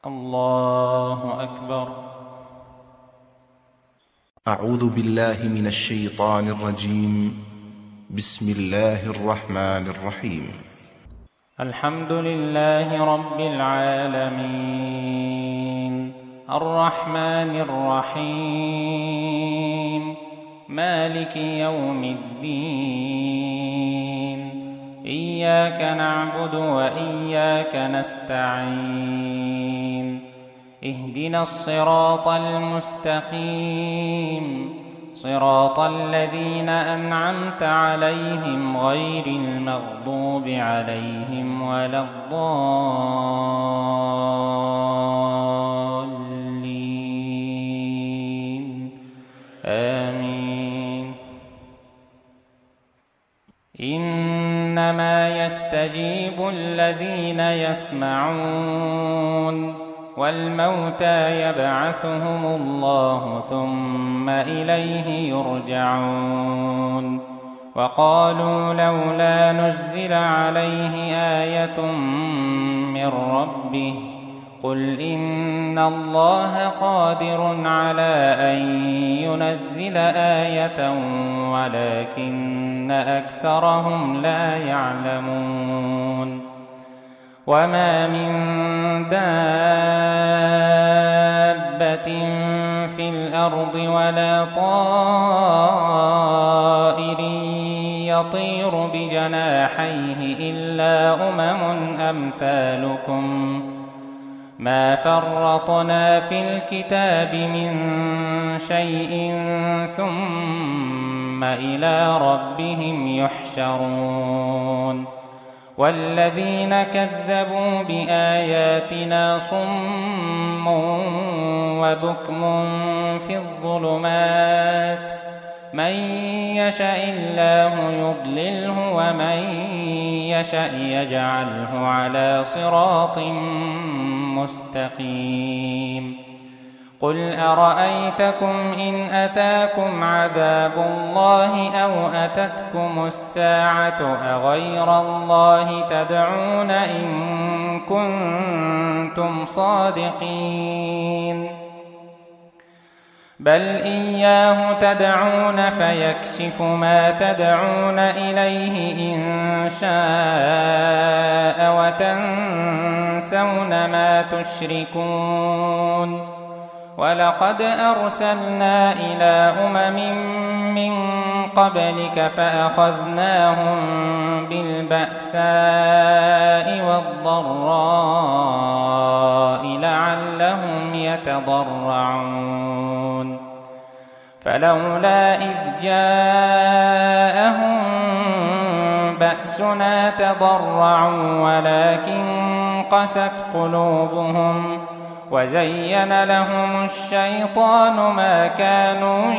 الله أكبر. أعوذ بالله من الشيطان الرجيم. بسم الله الرحمن الرحيم. الحمد لله رب العالمين، الرحمن الرحيم، مالك يوم الدين، إياك نعبد وإياك نستعين، اهدنا الصراط المستقيم، صراط الذين أنعمت عليهم غير المغضوب عليهم ولا الضالين، آمين. إنما يستجيب الذين يسمعون، والموتى يبعثهم الله ثم إليه يرجعون. وقالوا لولا نزل عليه آية من ربه، قل إن الله قادر على أن ينزل آية ولكن أكثرهم لا يعلمون. وما من دابة في الأرض ولا طائر يطير بجناحيه إلا أمثالكم، ما فرطنا في الكتاب من شيء ثم إلى ربهم يحشرون. والذين كذبوا بآياتنا صم وبكم في الظلمات، من يشاء الله يضلله ومن يشاء يجعله على صراط مستقيم. قل أرأيتكم إن أتاكم عذاب الله أو أتتكم الساعة أغير الله تدعون إن كنتم صادقين؟ بل إياه تدعون فيكشف ما تدعون إليه إن شاء وتنسون ما تشركون. ولقد أرسلنا إلى من قبلك فأخذناهم بالبأساء والضراء لعلهم يتضرعون. فلولا إذ جاءهم بأسنا تضرعوا ولكن قست قلوبهم وزين لهم الشيطان ما كانوا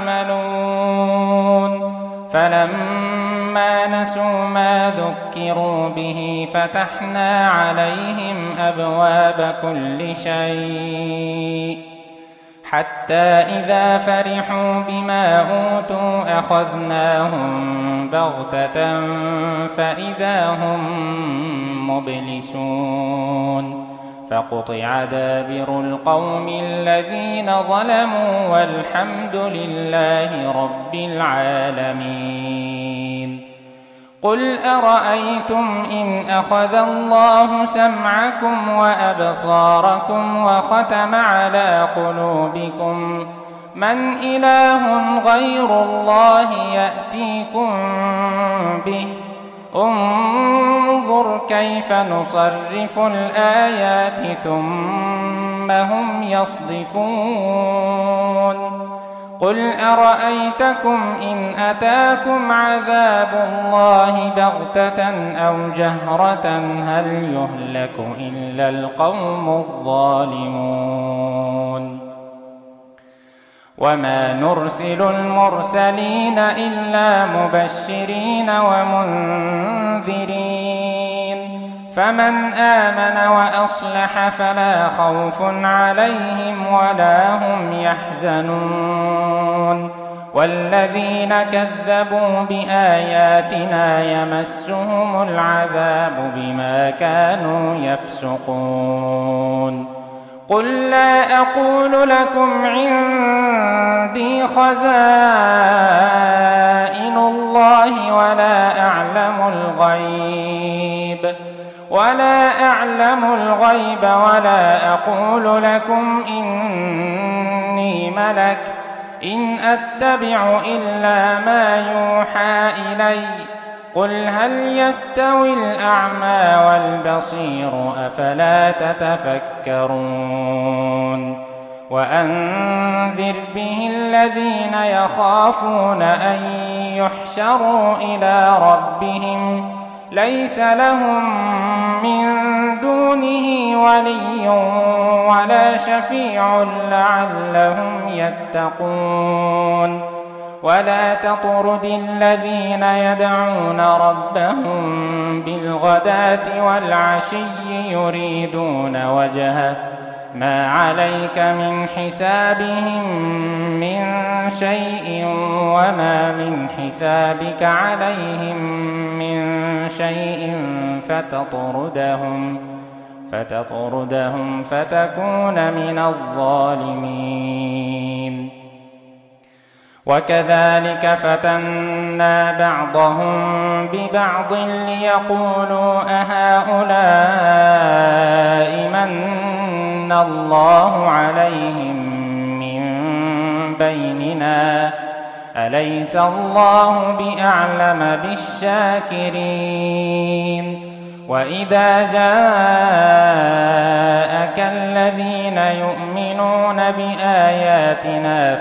يعملون. فلما نسوا ما ذكروا به فتحنا عليهم أبواب كل شيء حتى إذا فرحوا بما أوتوا أخذناهم بغتة فإذا هم مبلسون. فقطع دابر القوم الذين ظلموا والحمد لله رب العالمين. قل أرأيتم إن أخذ الله سمعكم وأبصاركم وختم على قلوبكم من إله غير الله يأتيكم به؟ انظر كيف نصرف الآيات ثم هم يصدفون. قل أرأيتكم إن أتاكم عذاب الله بغتة أو جهرة هل يهلك إلا القوم الظالمون؟ وما نرسل المرسلين إلا مبشرين ومنذرين، فمن آمن وأصلح فلا خوف عليهم ولا هم يحزنون. والذين كذبوا بآياتنا يمسهم العذاب بما كانوا يفسقون. قل لا أقول لكم عندي خزائن الله ولا أعلم الغيب ولا أقول لكم إني ملك إن أتبع إلا ما يوحى إلي قل هل يستوي الأعمى والبصير أفلا تتفكرون وأنذر به الذين يخافون أن يحشروا إلى ربهم ليس لهم من دونه ولي ولا شفيع لعلهم يتقون ولا تطرد الذين يدعون ربهم بالغداة والعشي يريدون وجهه ما عليك من حسابهم من شيء وما من حسابك عليهم من شيء فتطردهم فتكون من الظالمين وكذلك فتنا بعضهم ببعض ليقولوا أهؤلاء من الله عليهم من بيننا أليس الله بأعلم بالشاكرين وإذا جاءك الذين يؤمنون بآياتنا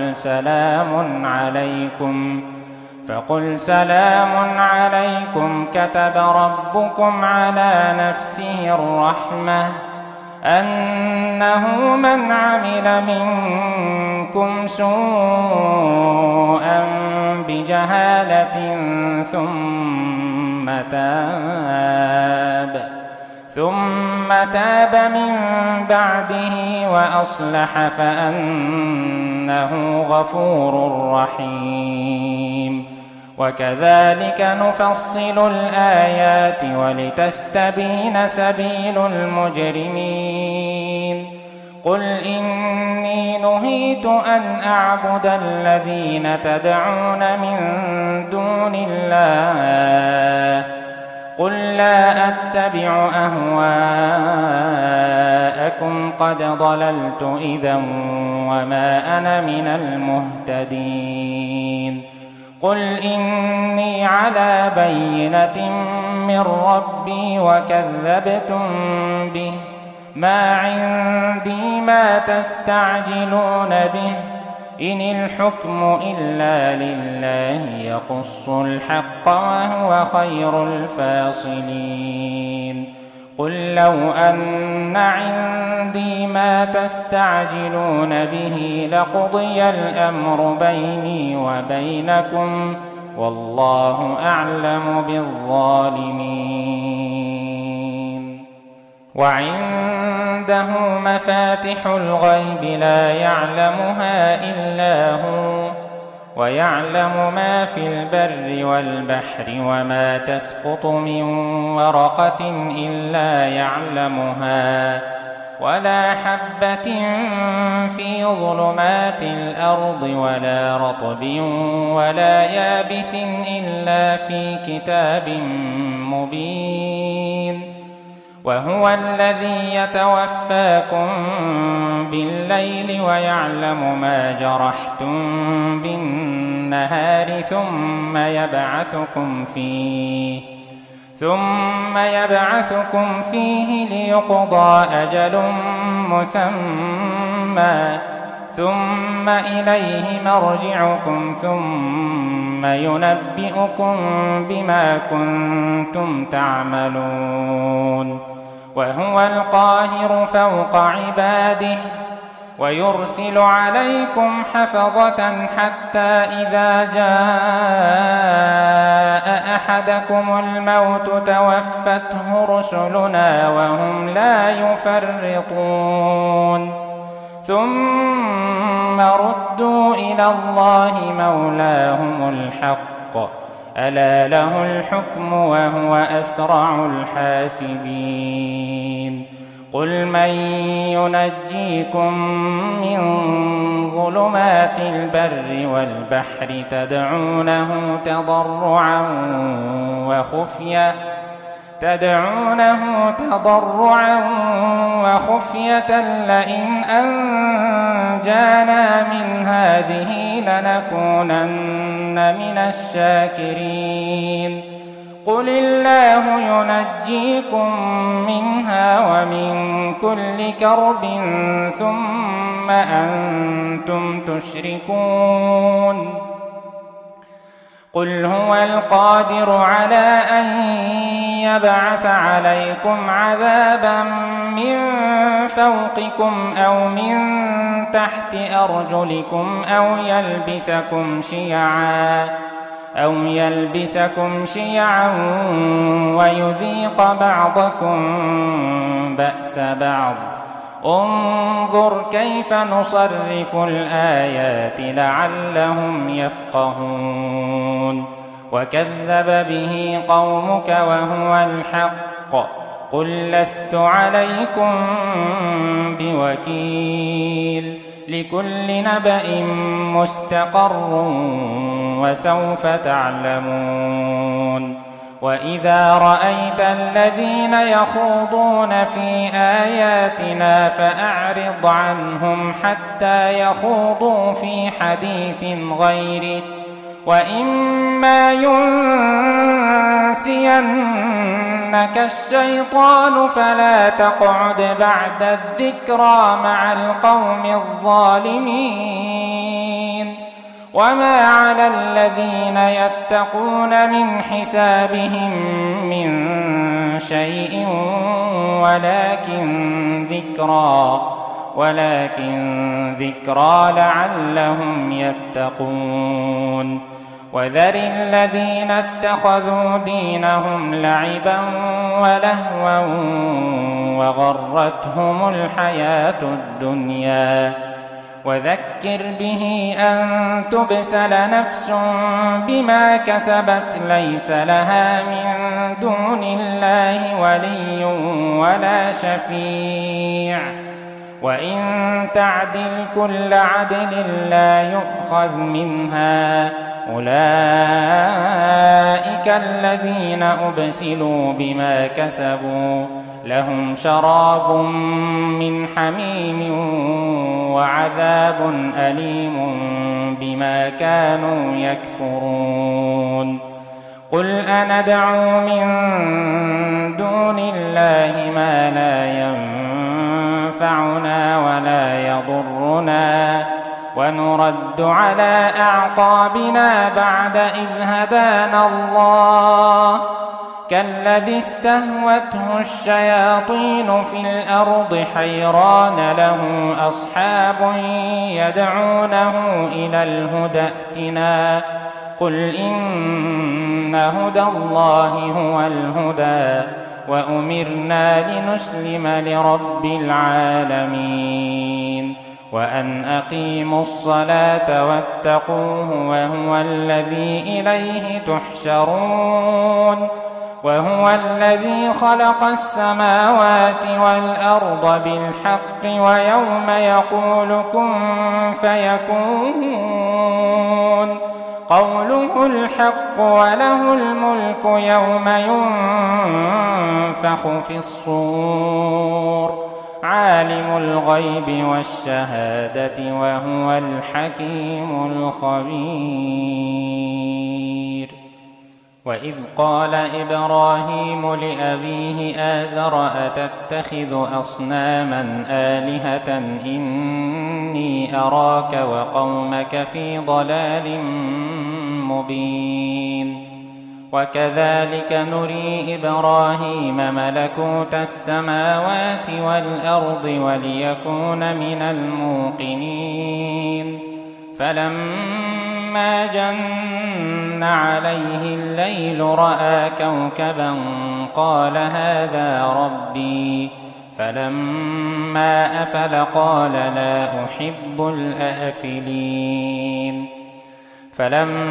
فقل سلام عليكم كتب ربكم على نفسه الرحمة أنه من عمل منكم سوءا بجهالة ثم تاب من بعده وأصلح فأنه غفور رحيم وكذلك نفصل الآيات ولتستبين سبيل المجرمين قل إني نهيت أن أعبد الذين تدعون من دون الله قل لا أتبع أهواءكم قد ضللت إذا وما أنا من المهتدين قل إني على بينة من ربي وكذبتم به ما عندي ما تستعجلون به إن الحكم إلا لله يقص الحق وهو خير الفاصلين قل لو أن عندي ما تستعجلون به لقضي الأمر بيني وبينكم والله أعلم بالظالمين وعنده مفاتح الغيب لا يعلمها إلا هو ويعلم ما في البر والبحر وما تسقط من ورقة إلا يعلمها ولا حبة في ظلمات الأرض ولا رطب ولا يابس إلا في كتاب مبين وهو الذي يتوفاكم بالليل ويعلم ما جرحتم بالنهار ثم يبعثكم فيه ليقضى أجل مسمى ثم إليه مرجعكم ثم ينبئكم بما كنتم تعملون وهو القاهر فوق عباده ويرسل عليكم حفظة حتى إذا جاء أحدكم الموت توفته رسلنا وهم لا يفرطون ثم ردوا إلى الله مولاهم الحق ألا له الحكم وهو أسرع الحاسبين قل من ينجيكم من ظلمات البر والبحر تدعونه تضرعا وخفية لئن أنجانا من هذه لنكونن من الشاكرين قل الله ينجيكم منها ومن كل كرب ثم أنتم تشركون قل هو القادر على أن يبعث عليكم عذابا من فوقكم أو من تحت أرجلكم أو يلبسكم شيعا ويذيق بعضكم بأس بعض انظر كيف نصرف الآيات لعلهم يفقهون وكذب به قومك وهو الحق قل لست عليكم بوكيل لكل نبأ مستقر وسوف تعلمون وإذا رأيت الذين يخوضون في آياتنا فأعرض عنهم حتى يخوضوا في حديث غيره وإما ينسينك الشيطان فلا تقعد بعد الذكرى مع القوم الظالمين وما على الذين يتقون من حسابهم من شيء ولكن ذكرى لعلهم يتقون وذر الذين اتخذوا دينهم لعبا ولهوا وغرتهم الحياة الدنيا وذكر به أن تبسل نفس بما كسبت ليس لها من دون الله ولي ولا شفيع وإن تعدل كل عدل لا يؤخذ منها أولئك الذين أبسلوا بما كسبوا لهم شراب من حميم وعذاب أليم بما كانوا يكفرون قل أندعو من دون الله ما لا ينفعنا ولا يضرنا ونرد على أعقابنا بعد إذ هدانا الله كالذي استهوته الشياطين في الأرض حيران له أصحاب يدعونه إلى الهدى ائتنا قل إن هدى الله هو الهدى وأمرنا لنسلم لرب العالمين وأن أقيموا الصلاة واتقوه وهو الذي إليه تحشرون وهو الذي خلق السماوات والأرض بالحق ويوم يقول كن فيكون قوله الحق وله الملك يوم ينفخ في الصور عالم الغيب والشهادة وهو الحكيم الخبير وإذ قال إبراهيم لأبيه آزر أتتخذ أصناما آلهة إني أراك وقومك في ضلال مبين وكذلك نري إبراهيم ملكوت السماوات والأرض وليكون من الموقنين فلما جن عليه الليل رأى كوكبا قال هذا ربي فلما أفل قال لا أحب الآفلين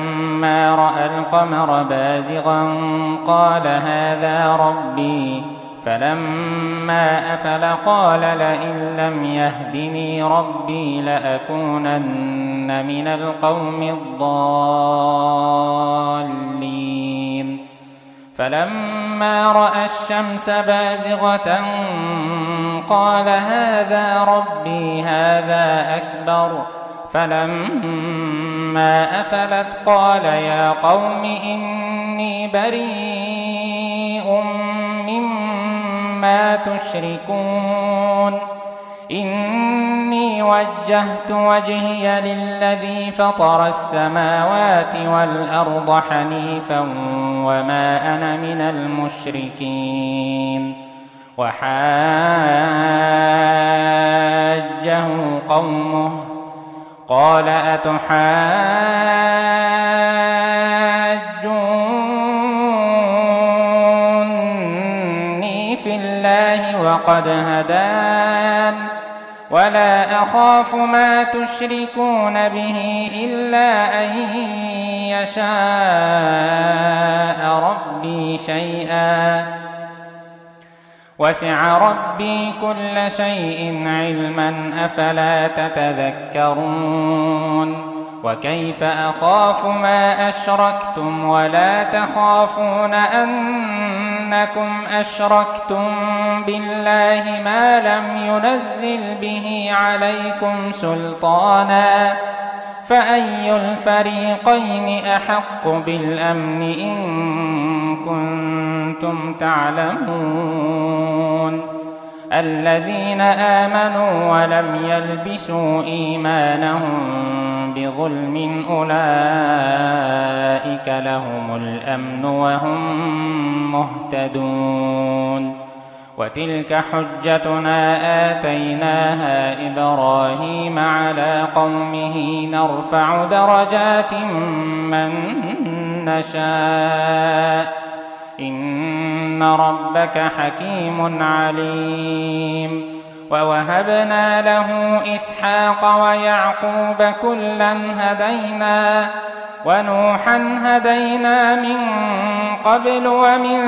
فلما رأى القمر بازغا قال هذا ربي فلما أفل قال لئن لم يهدني ربي لأكونن من القوم الضالين فلما رأى الشمس بازغة قال هذا ربي هذا أكبر فلما أفلت قال يا قوم إني بريء مما تشركون إني وجهت وجهي للذي فطر السماوات والأرض حنيفا وما أنا من المشركين وحاجه قومه قال أتحاجوني في الله وقد هدان ولا أخاف ما تشركون به إلا أن يشاء ربي شيئا وسع ربي كل شيء علما أفلا تتذكرون وكيف أخاف ما أشركتم ولا تخافون أنكم أشركتم بالله ما لم ينزل به عليكم سلطانا فأي الفريقين أحق بالأمن إن كنتم تعلمون الذين آمنوا ولم يلبسوا إيمانهم بظلم أولئك لهم الأمن وهم مهتدون وتلك حجتنا آتيناها إبراهيم على قومه نرفع درجات من نشاء إن ربك حكيم عليم ووهبنا له إسحاق ويعقوب كلا هدينا ونوحا هدينا من قبل ومن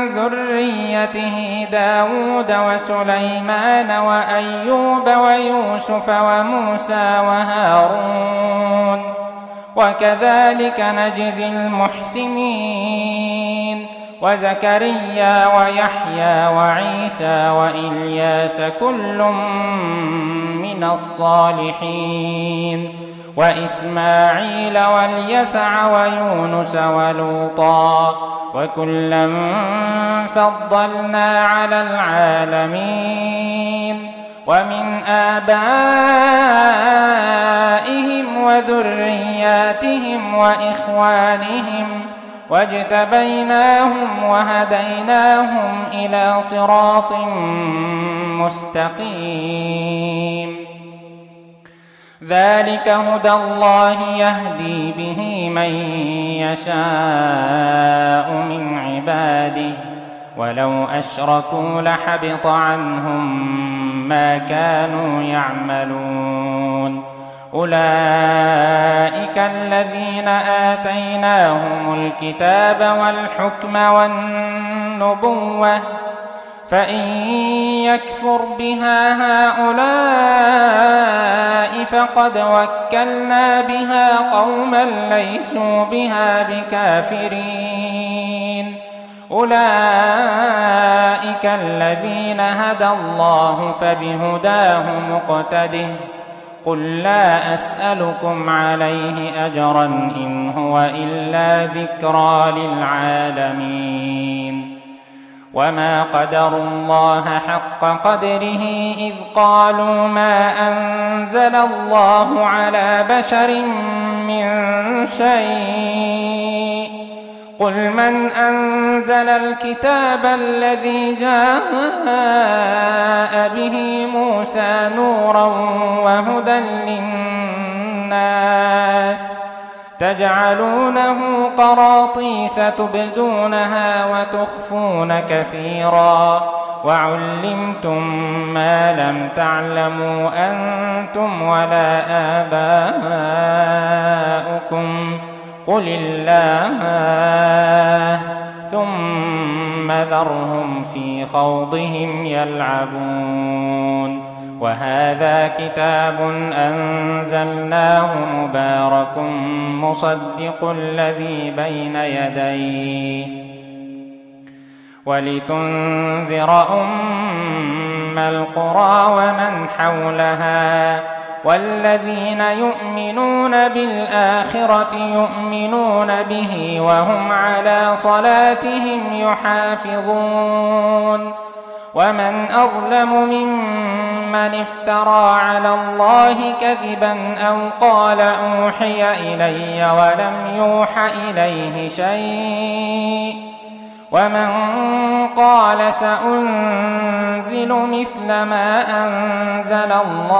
ذريته داود وسليمان وأيوب ويوسف وموسى وهارون وكذلك نجزي المحسنين وزكريا ويحيى وعيسى وإلياس كل من الصالحين وإسماعيل واليسع ويونس ولوطا وكلا فضلنا على العالمين ومن آبائهم وذرياتهم وإخوانهم واجتبيناهم وهديناهم إلى صراط مستقيم ذلك هدى الله يهدي به من يشاء من عباده ولو أشركوا لحبط عنهم ما كانوا يعملون أولئك الذين آتيناهم الكتاب والحكم والنبوة فإن يكفر بها هؤلاء فقد وكلنا بها قوما ليسوا بها بكافرين أولئك الذين هدى الله فبهداه مقتده قل لا أسألكم عليه أجرا إن هو إلا ذكرى للعالمين وما قدروا الله حق قدره إذ قالوا ما أنزل الله على بشر من شيء قل من أنزل الكتاب الذي جاء به موسى نورا وهدى للناس تجعلونه قراطيس تبدونها وتخفون كثيرا وعلمتم ما لم تعلموا أنتم ولا آباؤكم قل الله ثم ذرهم في خوضهم يلعبون وهذا كتاب أنزلناه مبارك مصدق الذي بين يديه ولتنذر أم القرى ومن حولها والذين يؤمنون بالآخرة يؤمنون به وهم على صلاتهم يحافظون ومن أظلم ممن افترى على الله كذبا أو قال أوحي إلي ولم يوح إليه شيء ومن قال سأنزل مثل ما أنزل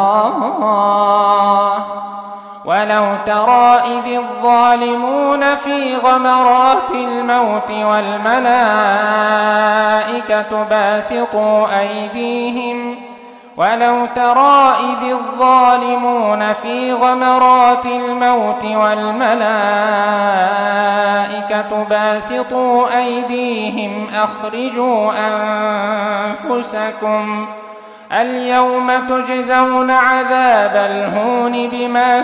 الله ولو ترى إذ الظالمون في غمرات الموت والملائكة باسطوا أيديهم ولو ترى إذ الظالمون في غمرات الموت والملائكة باسطوا أيديهم أخرجوا أنفسكم اليوم تجزون عذاب الهون بما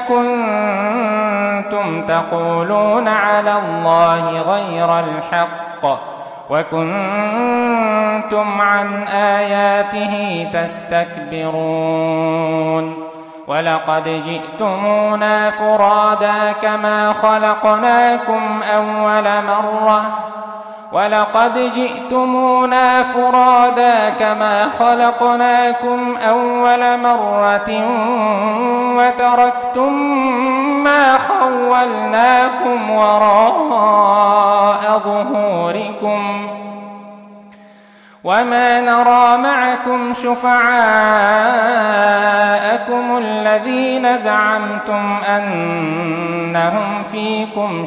كنتم تقولون على الله غير الحق وكنتم عن آياته تستكبرون ولقد جئتمونا فرادا كما خلقناكم أول مرة وتركتم ما خولناكم وراء ظهوركم وما نرى معكم شفعاءكم الذين زعمتم أنهم فيكم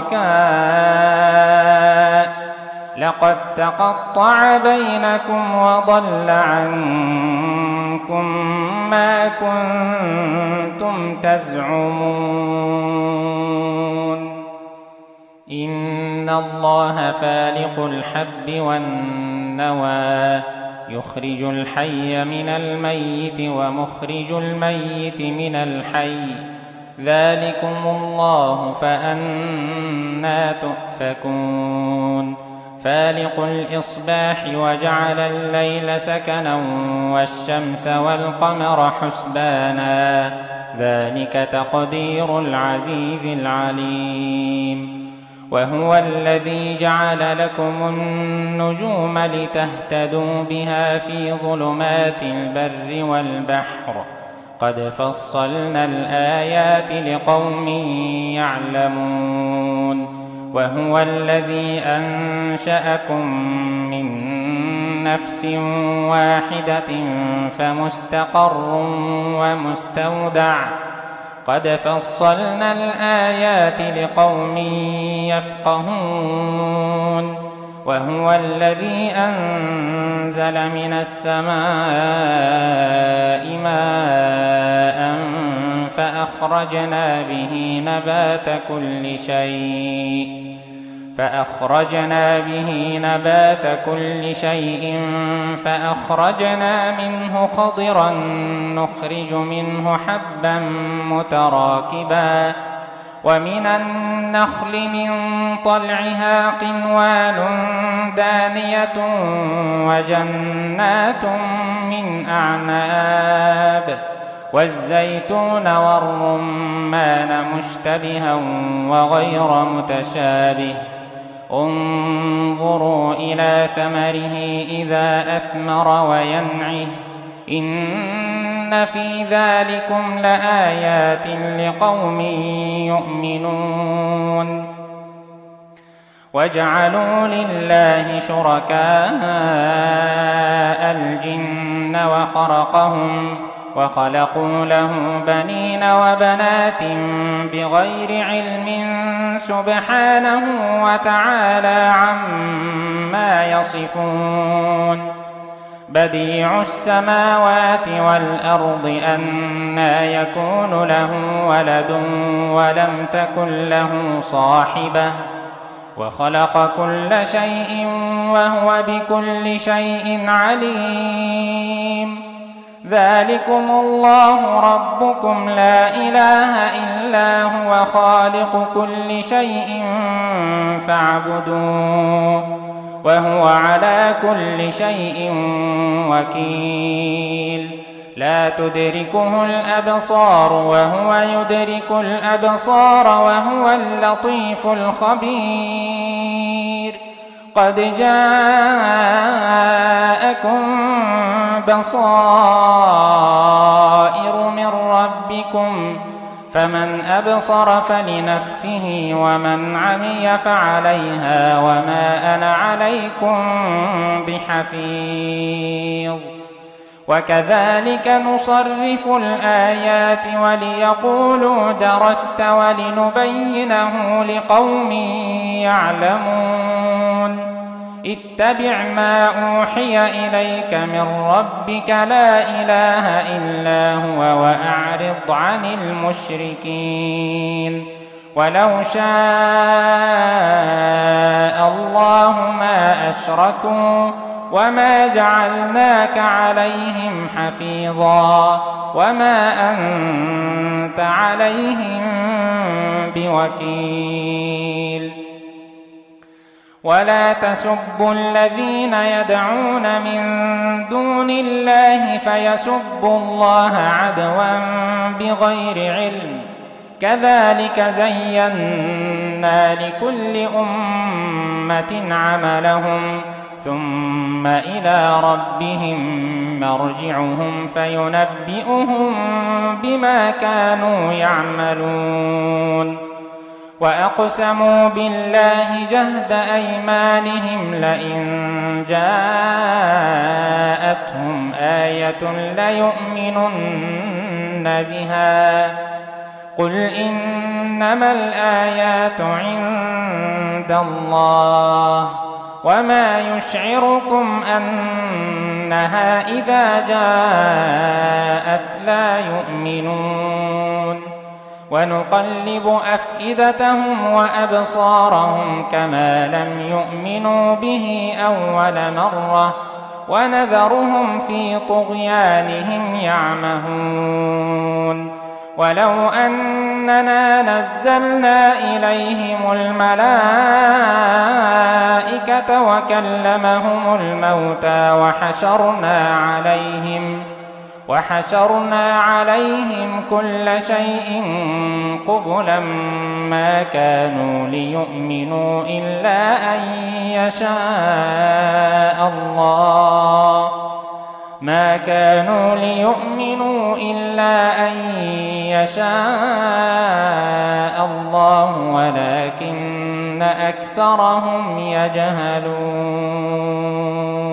شركاء لقد تقطع بينكم وضل عنكم ما كنتم تزعمون إن الله فالق الحب والنوى يخرج الحي من الميت ومخرج الميت من الحي ذلكم الله فأنى تؤفكون فالق الإصباح وجعل الليل سكنا والشمس والقمر حسبانا ذلك تقدير العزيز العليم وهو الذي جعل لكم النجوم لتهتدوا بها في ظلمات البر والبحر قد فصلنا الآيات لقوم يعلمون وهو الذي أنشأكم من نفس واحدة فمستقر ومستودع قد فصلنا الآيات لقوم يفقهون وهو الذي أنزل من السماء ماء فأخرجنا به نبات كل شيء فأخرجنا منه خضرا نخرج منه حبا متراكبا ومن النخل من طلعها قنوان دانية وجنات من أعناب والزيتون والرمان مشتبها وغير متشابه انظروا إلى ثمره إذا أثمر وينعه إن في ذلكم لآيات لقوم يؤمنون وجعلوا لله شركاء الجن وخلقوا له بنين وبنات بغير علم سبحانه وتعالى عما يصفون بديع السماوات والأرض أنى يكون له ولد ولم تكن له صاحبة وخلق كل شيء وهو بكل شيء عليم. ذلكم الله ربكم لا إله إلا هو خالق كل شيء فاعبدوه وهو على كل شيء وكيل. لا تدركه الأبصار وهو يدرك الأبصار وهو اللطيف الخبير. قد جاءكم بصائر من ربكم فمن أبصر فلنفسه ومن عمي فعليها وما أنا عليكم بحفيظ. وكذلك نصرف الآيات وليقولوا درست ولنبينه لقوم يعلمون. اتبع ما أوحي إليك من ربك لا إله إلا هو وأعرض عن المشركين. ولو شاء الله ما أشركوا وما جعلناك عليهم حفيظا وما أنت عليهم بوكيل. ولا تسبوا الذين يدعون من دون الله فيسبوا الله عدوا بغير علم. كذلك زينا لكل أمة عملهم ثم إلى ربهم مرجعهم فينبئهم بما كانوا يعملون. وأقسموا بالله جهد أيمانهم لئن جاءتهم آية ليؤمنن بها. قل إنما الآيات عند الله وما يشعركم أنها إذا جاءت لا يؤمنون. ونقلب أفئدتهم وأبصارهم كما لم يؤمنوا به أول مرة ونذرهم في طغيانهم يعمهون. ولو أننا نزلنا إليهم الملائكة وكلمهم الموتى وحشرنا عليهم كل شيء قبلا ما كانوا ليؤمنوا إلا أن يشاء الله ولكن أكثرهم يجهلون.